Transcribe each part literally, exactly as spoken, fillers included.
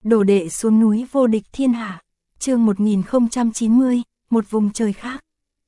Đồ đệ xuống núi vô địch thiên hạ. Chương một nghìn không trăm chín mươi, một vùng trời khác.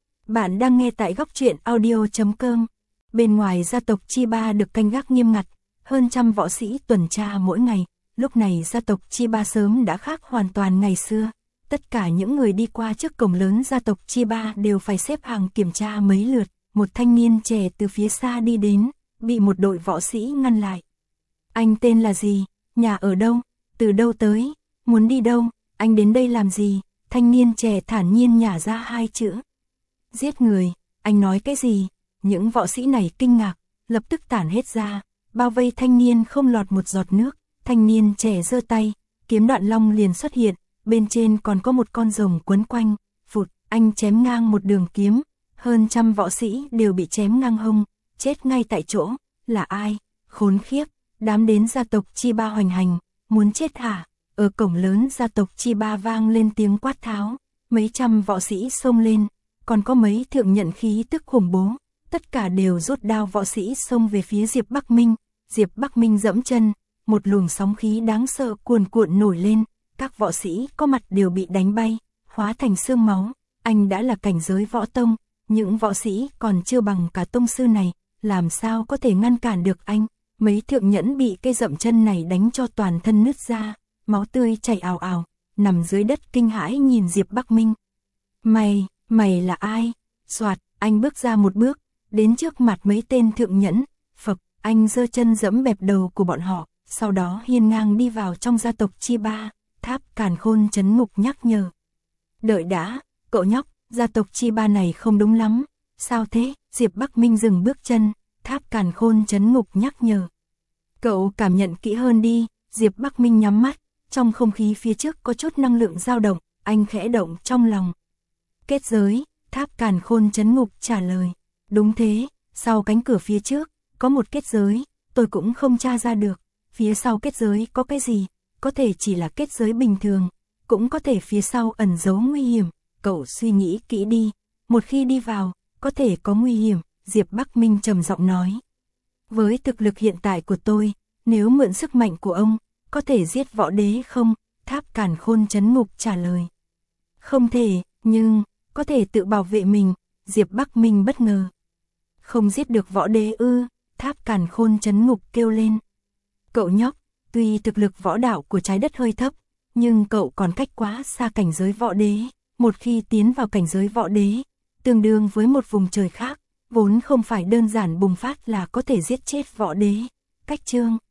Bạn đang nghe tại góc truyện audio chấm com. Bên ngoài gia tộc Chi Ba được canh gác nghiêm ngặt, hơn trăm võ sĩ tuần tra mỗi ngày. Lúc này gia tộc Chi Ba sớm đã khác hoàn toàn ngày xưa. Tất cả những người đi qua trước cổng lớn gia tộc Chi Ba đều phải xếp hàng kiểm tra mấy lượt. Một thanh niên trẻ từ phía xa đi đến, bị một đội võ sĩ ngăn lại. Anh tên là gì? Nhà ở đâu? Từ đâu tới? Muốn đi đâu? Anh đến đây làm gì? Thanh niên trẻ thản nhiên nhả ra hai chữ. Giết người. Anh nói cái gì? Những võ sĩ này kinh ngạc, lập tức tản hết ra, bao vây thanh niên không lọt một giọt nước. Thanh niên trẻ giơ tay, kiếm đoạn long liền xuất hiện, bên trên còn có một con rồng quấn quanh. Phụt, anh chém ngang một đường kiếm, hơn trăm võ sĩ đều bị chém ngang hông, chết ngay tại chỗ. Là ai? Khốn khiếp, đám đến gia tộc Chi Ba hoành hành, muốn chết hả? Ở cổng lớn gia tộc Chi Ba vang lên tiếng quát tháo, mấy trăm võ sĩ xông lên, còn có mấy thượng nhận khí tức khủng bố, tất cả đều rút đao võ sĩ xông về phía Diệp Bắc Minh. Diệp Bắc Minh dẫm chân, một luồng sóng khí đáng sợ cuồn cuộn nổi lên, các võ sĩ có mặt đều bị đánh bay, hóa thành xương máu. Anh đã là cảnh giới võ tông, những võ sĩ còn chưa bằng cả tông sư này, làm sao có thể ngăn cản được anh? Mấy thượng nhẫn bị cây dậm chân này đánh cho toàn thân nứt ra, máu tươi chảy ào ào, nằm dưới đất kinh hãi nhìn Diệp Bắc Minh. Mày, mày là ai? Soạt, anh bước ra một bước, đến trước mặt mấy tên thượng nhẫn, phập, anh giơ chân giẫm bẹp đầu của bọn họ, sau đó hiên ngang đi vào trong gia tộc Chi Ba. Tháp Càn Khôn trấn ngục nhắc nhở. Đợi đã, cậu nhóc, gia tộc Chi Ba này không đúng lắm. Sao thế? Diệp Bắc Minh dừng bước chân, Tháp Càn Khôn trấn ngục nhắc nhở. Cậu cảm nhận kỹ hơn đi. Diệp Bắc Minh nhắm mắt, trong không khí phía trước có chút năng lượng dao động, anh khẽ động trong lòng. Kết giới, Tháp Càn Khôn trấn ngục trả lời. Đúng thế, sau cánh cửa phía trước, có một kết giới, tôi cũng không tra ra được. Phía sau kết giới có cái gì? Có thể chỉ là kết giới bình thường, cũng có thể phía sau ẩn giấu nguy hiểm. Cậu suy nghĩ kỹ đi, một khi đi vào, có thể có nguy hiểm. Diệp Bắc Minh trầm giọng nói. Với thực lực hiện tại của tôi, nếu mượn sức mạnh của ông, có thể giết võ đế không? Tháp Càn Khôn trấn ngục trả lời. Không thể, nhưng, có thể tự bảo vệ mình. Diệp Bắc Minh bất ngờ. Không giết được võ đế ư? Tháp Càn Khôn trấn ngục kêu lên. Cậu nhóc, tuy thực lực võ đạo của trái đất hơi thấp, nhưng cậu còn cách quá xa cảnh giới võ đế. Một khi tiến vào cảnh giới võ đế, tương đương với một vùng trời khác, vốn không phải đơn giản bùng phát là có thể giết chết võ đế. Cách chương